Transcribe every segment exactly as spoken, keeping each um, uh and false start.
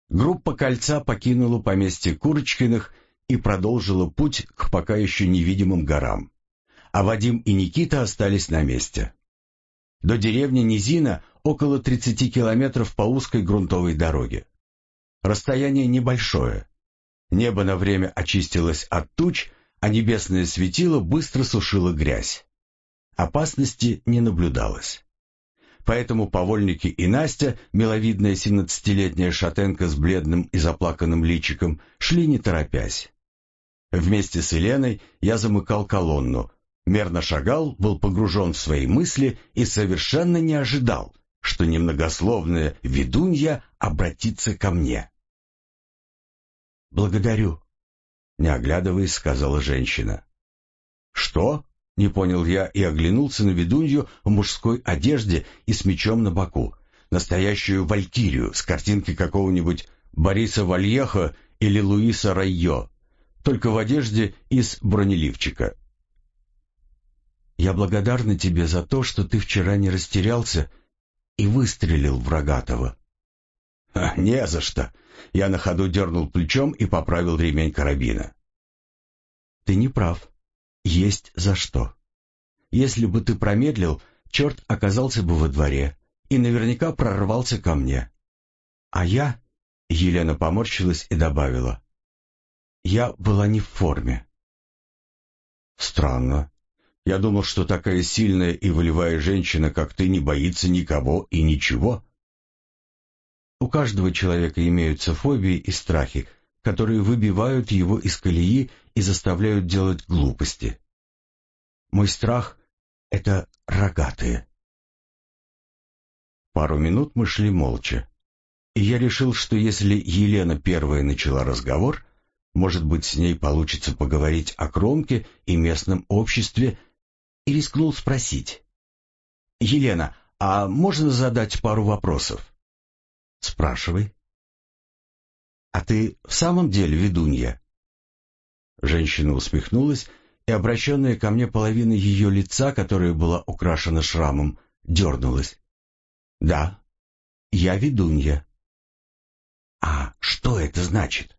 Группа кольца покинула поместье Курочкиных и продолжила путь к пока еще невидимым горам, а Вадим и Никита остались на месте. До деревни Низина около тридцати километров по узкой грунтовой дороге. Расстояние небольшое. Небо на время очистилось от туч, а небесное светило быстро сушило грязь. Опасности не наблюдалось. Поэтому повольники и Настя, миловидная семнадцатилетняя шатенка с бледным и заплаканным личиком, шли не торопясь. Вместе с Еленой я замыкал колонну, мерно шагал, был погружен в свои мысли и совершенно не ожидал, что немногословная ведунья обратится ко мне. «Благодарю», — не оглядываясь, сказала женщина. «Что?» — не понял я и оглянулся на ведунью в мужской одежде и с мечом на боку, настоящую валькирию с картинки какого-нибудь Бориса Вальехо или Луиса Райо, только в одежде из бронеливчика. «Я благодарна тебе за то, что ты вчера не растерялся и выстрелил в Рогатого». А, «Не за что!» — я на ходу дернул плечом и поправил ремень карабина. «Ты не прав. Есть за что. Если бы ты промедлил, черт оказался бы во дворе и наверняка прорвался ко мне. А я...» — Елена поморщилась и добавила. «Я была не в форме». «Странно. Я думал, что такая сильная и волевая женщина, как ты, не боится никого и ничего». У каждого человека имеются фобии и страхи, которые выбивают его из колеи и заставляют делать глупости. Мой страх — это рогатые. Пару минут мы шли молча, и я решил, что если Елена первая начала разговор, может быть, с ней получится поговорить о Кромке и местном обществе, и рискнул спросить. «Елена, а можно задать пару вопросов?» «Спрашивай». «А ты в самом деле ведунья?» Женщина усмехнулась, и обращенная ко мне половина ее лица, которая была украшена шрамом, дернулась. «Да, я ведунья». «А что это значит?»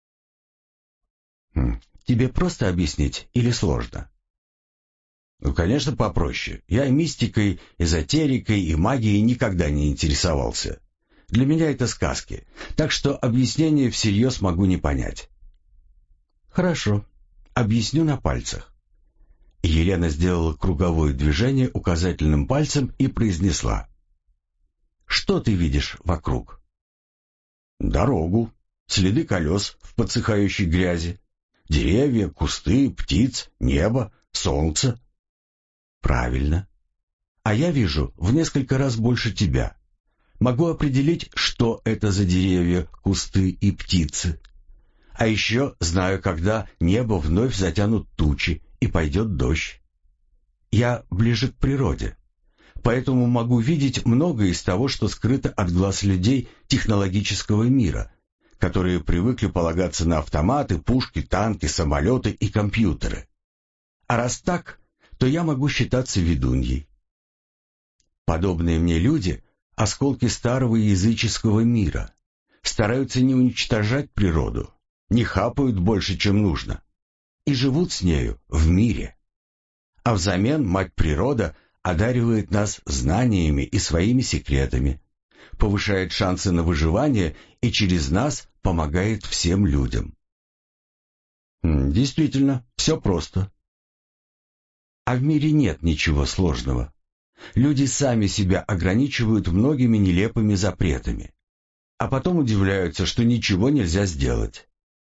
хм, «Тебе просто объяснить или сложно?» «Ну, конечно, попроще. Я мистикой, эзотерикой и магией никогда не интересовался. Для меня это сказки, так что объяснение всерьез могу не понять». «Хорошо, объясню на пальцах». Елена сделала круговое движение указательным пальцем и произнесла. «Что ты видишь вокруг?» «Дорогу, следы колес в подсыхающей грязи, деревья, кусты, птиц, небо, солнце». «Правильно. А я вижу в несколько раз больше тебя. Могу определить, что это за деревья, кусты и птицы. А еще знаю, когда небо вновь затянут тучи и пойдет дождь. Я ближе к природе, поэтому могу видеть многое из того, что скрыто от глаз людей технологического мира, которые привыкли полагаться на автоматы, пушки, танки, самолеты и компьютеры. А раз так, то я могу считаться ведуньей. Подобные мне люди — осколки старого языческого мира, стараются не уничтожать природу, не хапают больше, чем нужно, и живут с нею в мире. А взамен мать природа одаривает нас знаниями и своими секретами, повышает шансы на выживание и через нас помогает всем людям. Действительно, все просто. А в мире нет ничего сложного. Люди сами себя ограничивают многими нелепыми запретами, а потом удивляются, что ничего нельзя сделать.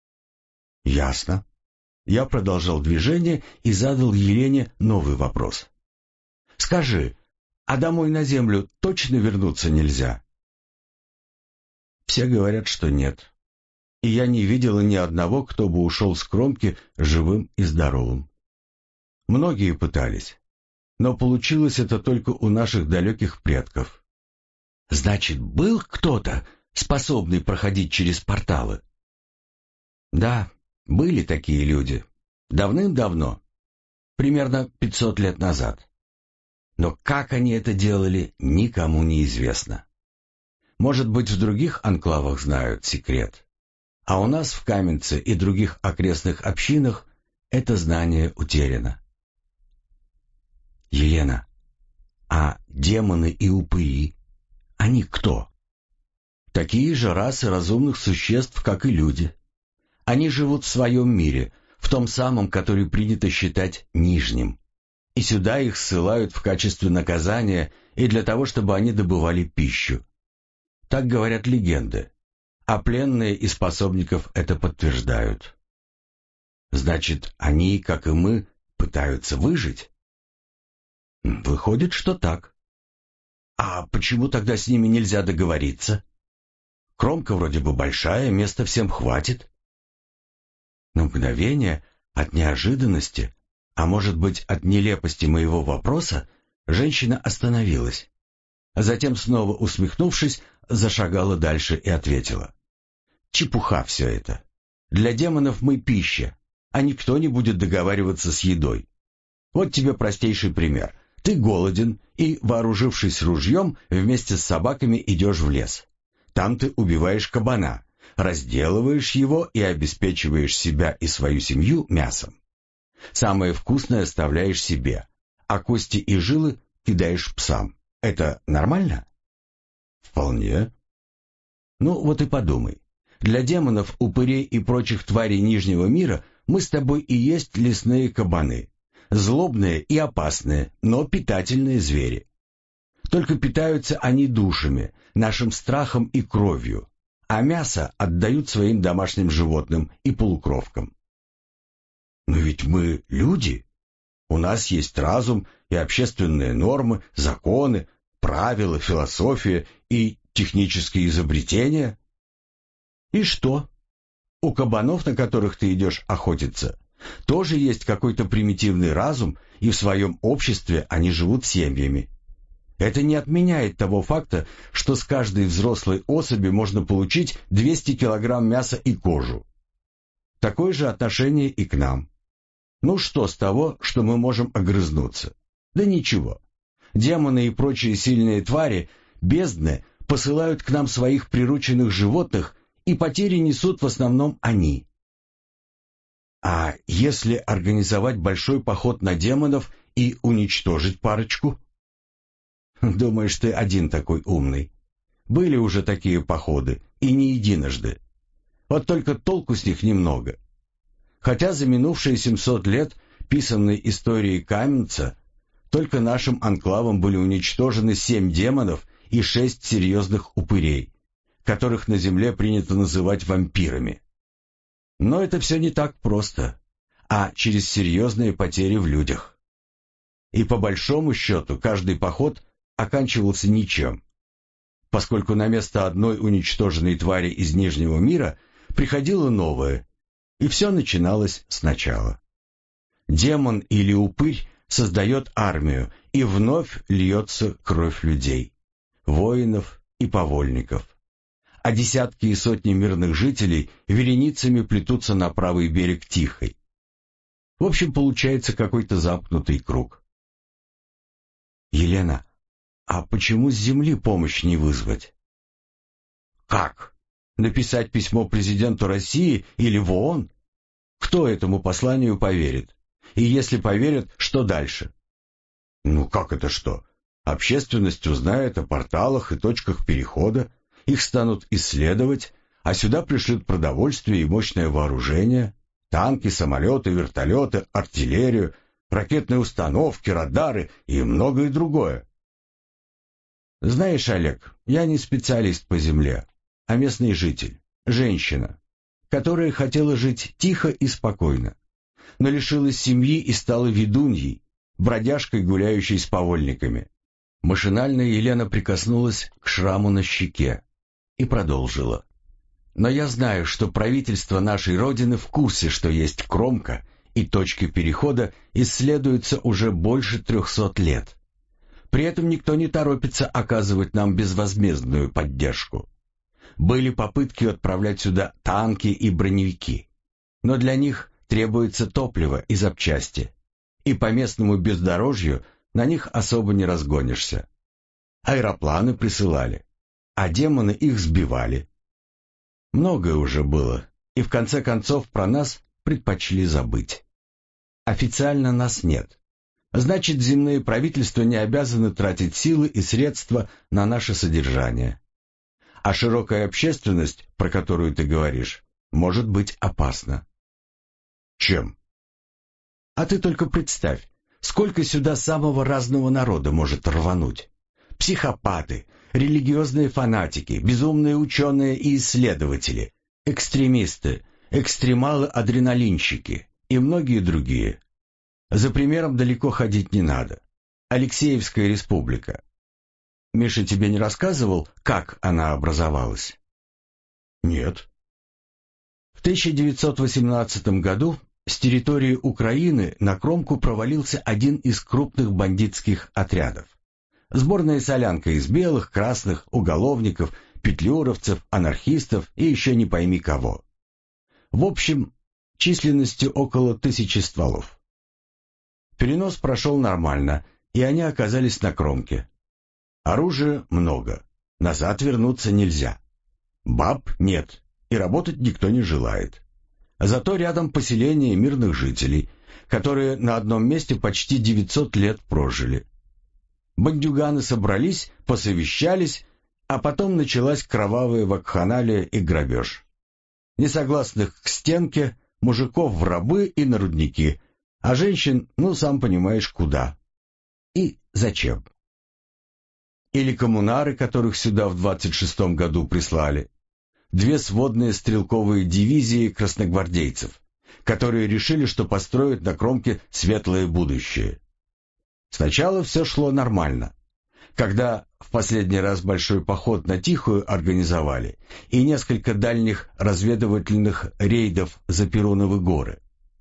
Ясно. Я продолжал движение и задал Елене новый вопрос. Скажи, а домой на землю точно вернуться нельзя? Все говорят, что нет. И я не видела ни одного, кто бы ушел с Кромки живым и здоровым. Многие пытались, но получилось это только у наших далеких предков. Значит, был кто-то, способный проходить через порталы? Да, были такие люди. Давным-давно. Примерно пятьсот лет назад. Но как они это делали, никому не известно. Может быть, в других анклавах знают секрет. А у нас в Каменце и других окрестных общинах это знание утеряно. Елена, а демоны и упыри, они кто? Такие же расы разумных существ, как и люди. Они живут в своем мире, в том самом, который принято считать нижним. И сюда их ссылают в качестве наказания и для того, чтобы они добывали пищу. Так говорят легенды, а пленные из пособников это подтверждают. Значит, они, как и мы, пытаются выжить? Выходит, что так. А почему тогда с ними нельзя договориться? Кромка вроде бы большая, места всем хватит. На мгновение от неожиданности, а может быть от нелепости моего вопроса, женщина остановилась. А затем, снова усмехнувшись, зашагала дальше и ответила. Чепуха все это. Для демонов мы пища, а никто не будет договариваться с едой. Вот тебе простейший пример. Ты голоден и, вооружившись ружьем, вместе с собаками идешь в лес. Там ты убиваешь кабана, разделываешь его и обеспечиваешь себя и свою семью мясом. Самое вкусное оставляешь себе, а кости и жилы кидаешь псам. Это нормально? Вполне. Ну вот и подумай. Для демонов, упырей и прочих тварей Нижнего мира мы с тобой и есть лесные кабаны. Злобные и опасные, но питательные звери. Только питаются они душами, нашим страхом и кровью, а мясо отдают своим домашним животным и полукровкам. Но ведь мы люди. У нас есть разум и общественные нормы, законы, правила, философия и технические изобретения. И что? У кабанов, на которых ты идешь охотиться, тоже есть какой-то примитивный разум, и в своем обществе они живут семьями. Это не отменяет того факта, что с каждой взрослой особи можно получить двести килограмм мяса и кожу. Такое же отношение и к нам. Ну что с того, что мы можем огрызнуться? Да ничего. Демоны и прочие сильные твари, бездны, посылают к нам своих прирученных животных, и потери несут в основном они. А если организовать большой поход на демонов и уничтожить парочку? Думаешь, ты один такой умный? Были уже такие походы, и не единожды. Вот только толку с них немного. Хотя за минувшие семьсот лет писанной истории Каменца только нашим анклавом были уничтожены семь демонов и шесть серьезных упырей, которых на земле принято называть вампирами. Но это все не так просто, а через серьезные потери в людях. И по большому счету каждый поход оканчивался ничем, поскольку на место одной уничтоженной твари из Нижнего мира приходило новое, и все начиналось сначала. Демон или упырь создает армию, и вновь льется кровь людей, воинов и повольников. А десятки и сотни мирных жителей вереницами плетутся на правый берег Тихой. В общем, получается какой-то замкнутый круг. Елена, а почему с земли помощь не вызвать? Как? Написать письмо президенту России или в ООН? Кто этому посланию поверит? И если поверят, что дальше? Ну как это что? Общественность узнает о порталах и точках перехода, их станут исследовать, а сюда пришлют продовольствие и мощное вооружение, танки, самолеты, вертолеты, артиллерию, ракетные установки, радары и многое другое. Знаешь, Олег, я не специалист по земле, а местный житель, женщина, которая хотела жить тихо и спокойно, но лишилась семьи и стала ведуньей, бродяжкой, гуляющей с повольниками. Машинально Елена прикоснулась к шраму на щеке и продолжила. Но я знаю, что правительство нашей Родины в курсе, что есть Кромка, и точки перехода исследуются уже больше трехсот лет. При этом никто не торопится оказывать нам безвозмездную поддержку. Были попытки отправлять сюда танки и броневики, но для них требуется топливо и запчасти, и по местному бездорожью на них особо не разгонишься. Аэропланы присылали. а демоны их сбивали. Многое уже было, и в конце концов про нас предпочли забыть. Официально нас нет. Значит, земные правительства не обязаны тратить силы и средства на наше содержание. А широкая общественность, про которую ты говоришь, может быть опасна. Чем? А ты только представь, сколько сюда самого разного народа может рвануть. Психопаты, религиозные фанатики, безумные ученые и исследователи, экстремисты, экстремалы-адреналинщики и многие другие. За примером далеко ходить не надо. Алексеевская республика. Миша тебе не рассказывал, как она образовалась? Нет. В тысяча девятьсот восемнадцатом году с территории Украины на кромку провалился один из крупных бандитских отрядов. Сборная солянка из белых, красных, уголовников, петлюровцев, анархистов и еще не пойми кого. В общем, численностью около тысячи стволов. Перенос прошел нормально, и они оказались на кромке. Оружия много, назад вернуться нельзя. Баб нет, и работать никто не желает. Зато рядом поселение мирных жителей, которые на одном месте почти девятьсот лет прожили. Бандюганы собрались, посовещались, а потом началась кровавая вакханалия и грабеж. Несогласных к стенке, мужиков в рабы и на рудники, а женщин, ну, сам понимаешь, куда. И зачем? Или коммунары, которых сюда в двадцать шестом году прислали. Две сводные стрелковые дивизии красногвардейцев, которые решили, что построят на кромке светлое будущее. Сначала все шло нормально. Когда в последний раз большой поход на Тихую организовали и несколько дальних разведывательных рейдов за Перуновы горы.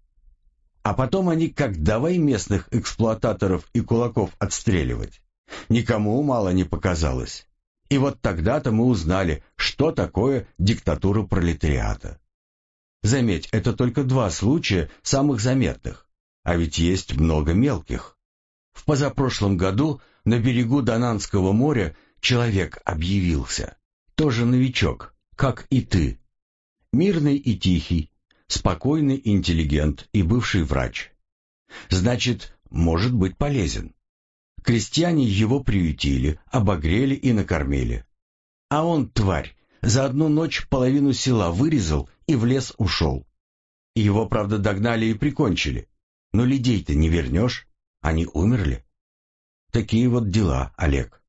А потом они как давай местных эксплуататоров и кулаков отстреливать. Никому мало не показалось. И вот тогда-то мы узнали, что такое диктатура пролетариата. Заметь, это только два случая самых заметных, а ведь есть много мелких. В позапрошлом году на берегу Донанского моря человек объявился. Тоже новичок, как и ты. Мирный и тихий, спокойный интеллигент и бывший врач. Значит, может быть полезен. Крестьяне его приютили, обогрели и накормили. А он, тварь, за одну ночь половину села вырезал и в лес ушел. Его, правда, догнали и прикончили. Но людей-то не вернешь, они умерли. Такие вот дела, Олег.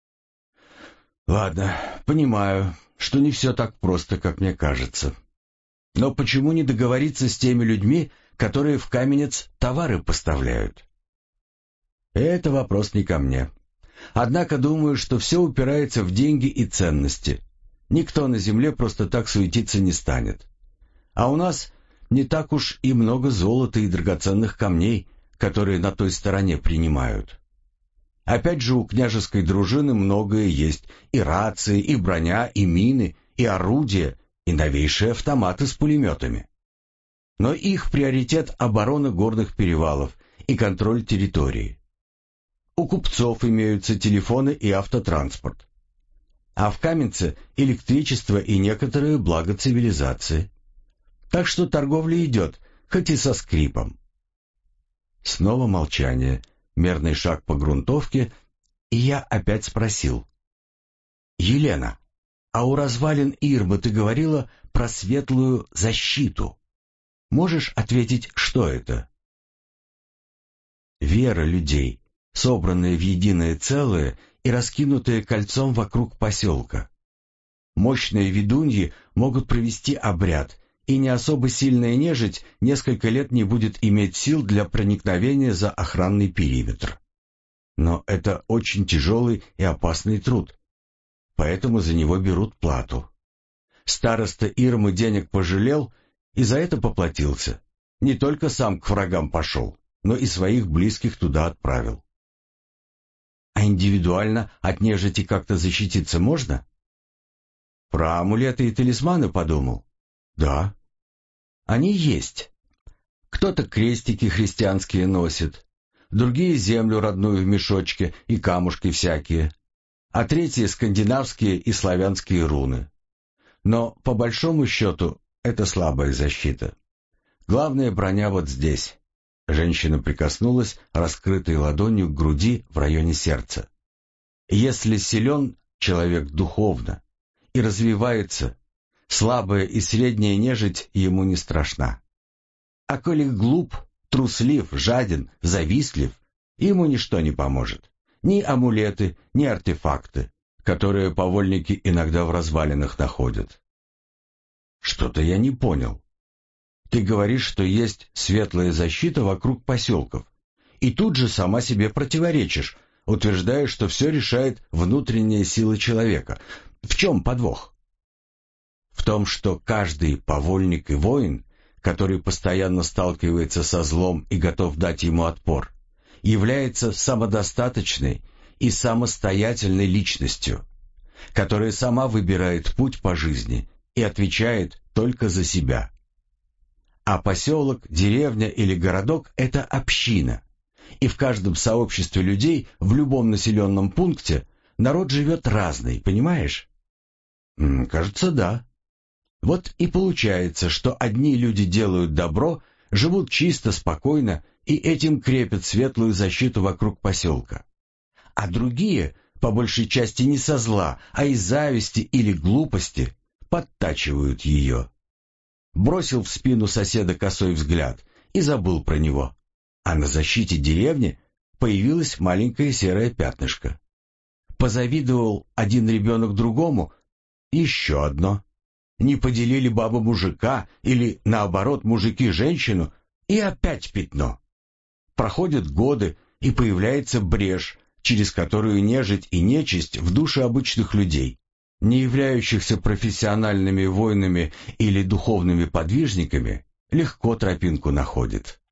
Ладно, понимаю, что не все так просто, как мне кажется. Но почему не договориться с теми людьми, которые в Каменец товары поставляют? Это вопрос не ко мне. Однако думаю, что все упирается в деньги и ценности. Никто на земле просто так суетиться не станет. А у нас не так уж и много золота и драгоценных камней, которые на той стороне принимают. Опять же, у княжеской дружины многое есть: и рации, и броня, и мины, и орудия, и новейшие автоматы с пулеметами. Но их приоритет — оборона горных перевалов и контроль территории. У купцов имеются телефоны и автотранспорт. А в Каменце электричество и некоторые блага цивилизации. Так что торговля идет, хоть и со скрипом. Снова молчание, мерный шаг по грунтовке, и я опять спросил. «Елена, а у развалин Ирмы ты говорила про светлую защиту. Можешь ответить, что это?» Вера людей, собранная в единое целое и раскинутая кольцом вокруг поселка. Мощные ведуньи могут провести обряд, и не особо сильная нежить несколько лет не будет иметь сил для проникновения за охранный периметр. Но это очень тяжелый и опасный труд, поэтому за него берут плату. Староста Ирмы денег пожалел и за это поплатился. Не только сам к врагам пошел, но и своих близких туда отправил. А индивидуально от нежити как-то защититься можно? Про амулеты и талисманы подумал? Да. Они есть. Кто-то крестики христианские носит, другие землю родную в мешочке и камушки всякие. а третье — скандинавские и славянские руны. Но, по большому счету, это слабая защита. Главная броня вот здесь. Женщина прикоснулась раскрытой ладонью к груди в районе сердца. Если силен человек духовно и развивается, слабая и средняя нежить ему не страшна. А коли глуп, труслив, жаден, завистлив, ему ничто не поможет. Ни амулеты, ни артефакты, которые повольники иногда в развалинах находят. Что-то я не понял. Ты говоришь, что есть светлая защита вокруг поселков, и тут же сама себе противоречишь, утверждая, что все решает внутренняя сила человека. В чем подвох? В том, что каждый повольник и воин, который постоянно сталкивается со злом и готов дать ему отпор, является самодостаточной и самостоятельной личностью, которая сама выбирает путь по жизни и отвечает только за себя. А поселок, деревня или городок — это община, и в каждом сообществе людей, в любом населенном пункте, народ живет разный, понимаешь? М, кажется, да. Вот и получается, что одни люди делают добро, живут чисто, спокойно, и этим крепят светлую защиту вокруг поселка. А другие, по большей части не со зла, а из зависти или глупости, подтачивают ее. Бросил в спину соседа косой взгляд и забыл про него. А на защите деревни появилось маленькое серое пятнышко. Позавидовал один ребенок другому, еще одно. Не поделили баба мужика или, наоборот, мужики женщину, и опять пятно. Проходят годы, и появляется брешь, через которую нежить и нечисть в душе обычных людей, не являющихся профессиональными воинами или духовными подвижниками, легко тропинку находит.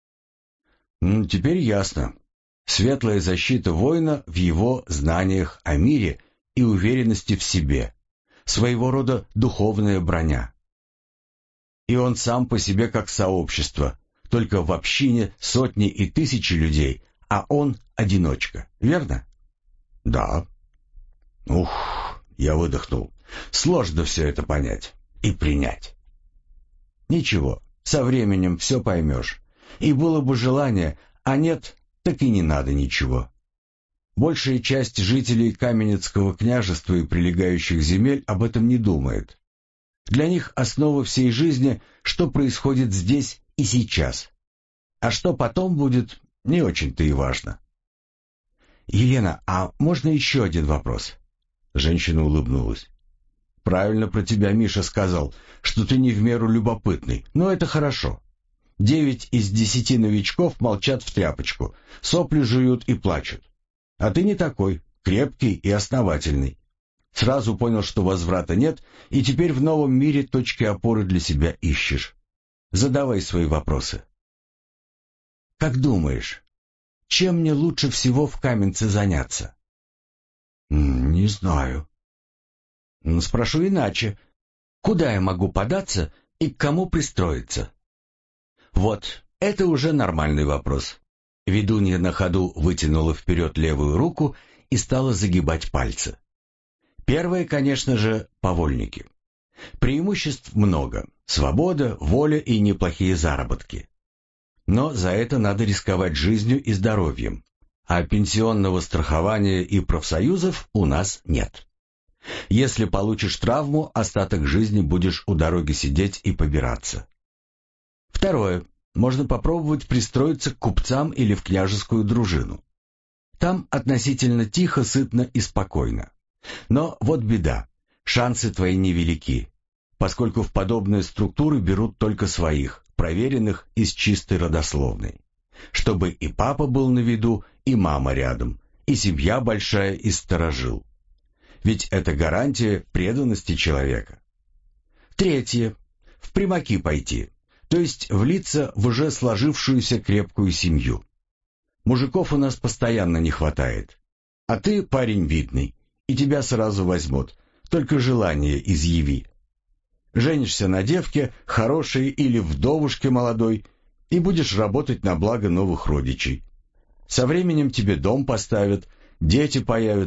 Ну, теперь ясно. Светлая защита воина в его знаниях о мире и уверенности в себе, своего рода духовная броня. И он сам по себе как сообщество, только в общине сотни и тысячи людей, а он одиночка, верно? Да. Ух, я выдохнул. Сложно все это понять и принять. Ничего, со временем все поймешь. И было бы желание, а нет, так и не надо ничего. Большая часть жителей Каменецкого княжества и прилегающих земель об этом не думает. Для них основа всей жизни, что происходит здесь и сейчас. А что потом будет, не очень-то и важно. «Елена, а можно еще один вопрос?» Женщина улыбнулась. «Правильно про тебя Миша сказал, что ты не в меру любопытный, но это хорошо. Девять из десяти новичков молчат в тряпочку, сопли жуют и плачут. А ты не такой, крепкий и основательный. Сразу понял, что возврата нет, и теперь в новом мире точки опоры для себя ищешь. Задавай свои вопросы». «Как думаешь, чем мне лучше всего в Каменце заняться?» «Не знаю». «Спрошу иначе. Куда я могу податься и к кому пристроиться?» «Вот, это уже нормальный вопрос». Ведунья на ходу вытянула вперед левую руку и стала загибать пальцы. Первое, конечно же, повольники. Преимуществ много. Свобода, воля и неплохие заработки. Но за это надо рисковать жизнью и здоровьем. А пенсионного страхования и профсоюзов у нас нет. Если получишь травму, остаток жизни будешь у дороги сидеть и побираться. Второе. Можно попробовать пристроиться к купцам или в княжескую дружину. Там относительно тихо, сытно и спокойно. Но вот беда. Шансы твои невелики, поскольку в подобные структуры берут только своих, проверенных из чистой родословной. Чтобы и папа был на виду, и мама рядом, и семья большая, и сторожил. Ведь это гарантия преданности человека. Третье. В примаки пойти. То есть влиться в уже сложившуюся крепкую семью. Мужиков у нас постоянно не хватает. А ты парень видный, и тебя сразу возьмут, только желание изъяви. Женишься на девке, хорошей или вдовушке молодой, и будешь работать на благо новых родичей. Со временем тебе дом поставят, дети появятся,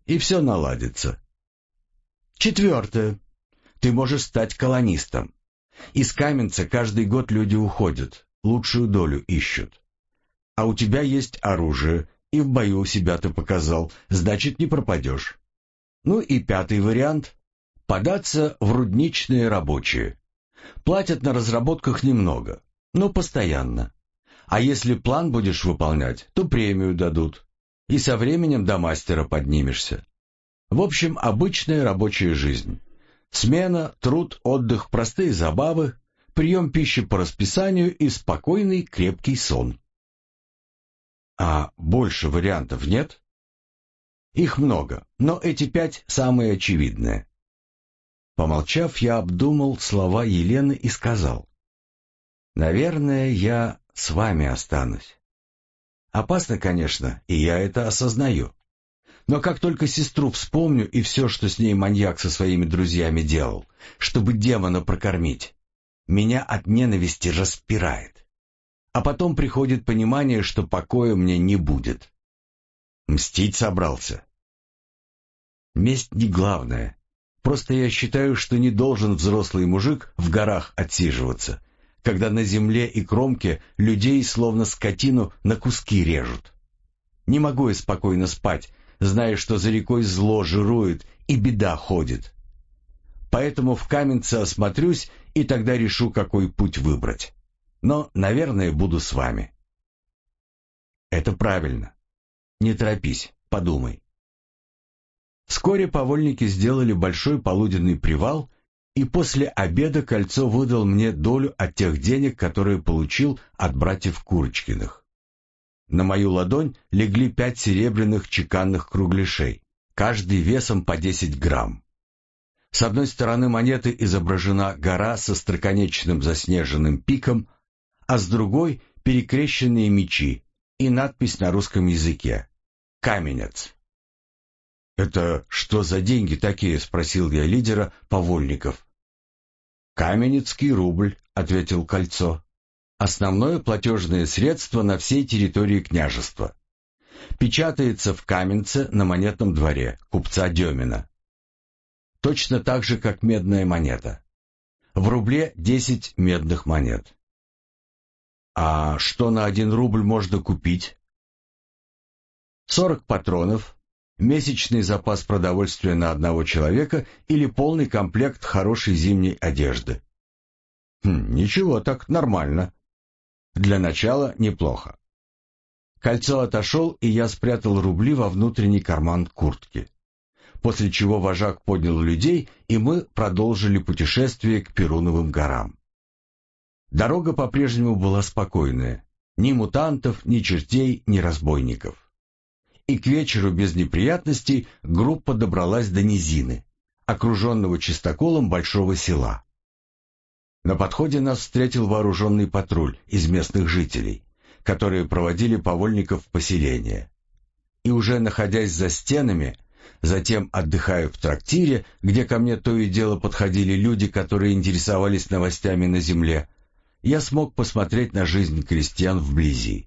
и все наладится. Четвертое. Ты можешь стать колонистом. Из Каменца каждый год люди уходят, лучшую долю ищут. А у тебя есть оружие, и в бою себя ты показал, значит, не пропадешь. Ну и пятый вариант — податься в рудничные рабочие. Платят на разработках немного, но постоянно. А если план будешь выполнять, то премию дадут. И со временем до мастера поднимешься. В общем, обычная рабочая жизнь. Смена, труд, отдых, простые забавы, прием пищи по расписанию и спокойный крепкий сон. А больше вариантов нет? Их много, но эти пять самые очевидные. Помолчав, я обдумал слова Елены и сказал: «Наверное, я с вами останусь. Опасно, конечно, и я это осознаю. Но как только сестру вспомню и все, что с ней маньяк со своими друзьями делал, чтобы демона прокормить, меня от ненависти распирает. А потом приходит понимание, что покоя мне не будет. Мстить собрался. Месть не главное. Просто я считаю, что не должен взрослый мужик в горах отсиживаться, когда на земле и кромке людей словно скотину на куски режут. Не могу я спокойно спать, зная, что за рекой зло жирует и беда ходит. Поэтому в Каменце осмотрюсь и тогда решу, какой путь выбрать. Но, наверное, буду с вами». «Это правильно. Не торопись, подумай». Вскоре повольники сделали большой полуденный привал, и после обеда Кольцо выдал мне долю от тех денег, которые получил от братьев Курочкиных. На мою ладонь легли пять серебряных чеканных кругляшей, каждый весом по десять грамм. С одной стороны монеты изображена гора со строконечным заснеженным пиком, а с другой — перекрещенные мечи и надпись на русском языке «Каменец». «Это что за деньги такие?» — спросил я лидера повольников. «Каменецкий рубль», — ответил Кольцо. «Основное платежное средство на всей территории княжества. Печатается в Каменце на монетном дворе купца Демина. Точно так же, как медная монета. В рубле десять медных монет». «А что на один рубль можно купить?» «Сорок патронов, месячный запас продовольствия на одного человека или полный комплект хорошей зимней одежды». Хм, «Ничего, так нормально. Для начала неплохо». Кольцо отошел, и я спрятал рубли во внутренний карман куртки. После чего вожак поднял людей, и мы продолжили путешествие к Перуновым горам. Дорога по-прежнему была спокойная. Ни мутантов, ни чертей, ни разбойников. И к вечеру без неприятностей группа добралась до низины, окруженного чистоколом большого села. На подходе нас встретил вооруженный патруль из местных жителей, которые проводили повольников в поселение. И уже находясь за стенами, затем отдыхая в трактире, где ко мне то и дело подходили люди, которые интересовались новостями на земле, я смог посмотреть на жизнь крестьян вблизи.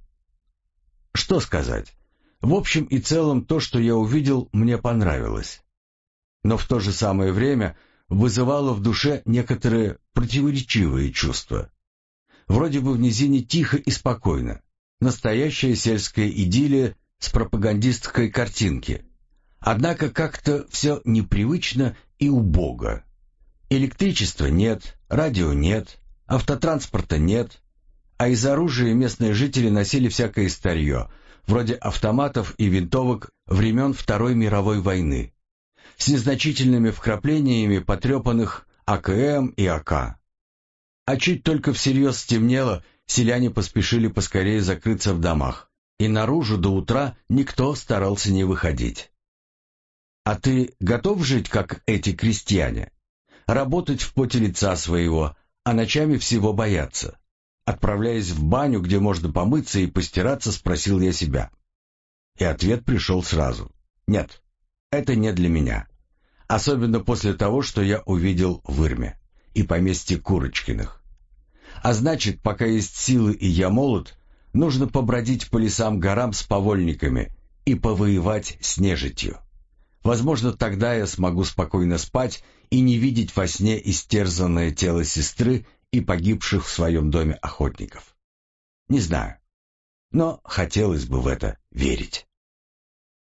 Что сказать? В общем и целом, то, что я увидел, мне понравилось. Но в то же самое время вызывало в душе некоторые противоречивые чувства. Вроде бы в низине тихо и спокойно. Настоящая сельская идиллия с пропагандистской картинки. Однако как-то все непривычно и убого. Электричества нет, радио нет, автотранспорта нет, а из оружия местные жители носили всякое старье, вроде автоматов и винтовок времен Второй мировой войны, с незначительными вкраплениями потрепанных А К М и А К. А чуть только всерьез стемнело, селяне поспешили поскорее закрыться в домах, и наружу до утра никто старался не выходить. А ты готов жить, как эти крестьяне? Работать в поте лица своего, а ночами всего бояться? Отправляясь в баню, где можно помыться и постираться, спросил я себя. И ответ пришел сразу. Нет, это не для меня. Особенно после того, что я увидел в Ирме и поместье Курочкиных. А значит, пока есть силы и я молод, нужно побродить по лесам горам с повольниками и повоевать с нежитью. Возможно, тогда я смогу спокойно спать и не видеть во сне истерзанное тело сестры и погибших в своем доме охотников. Не знаю, но хотелось бы в это верить.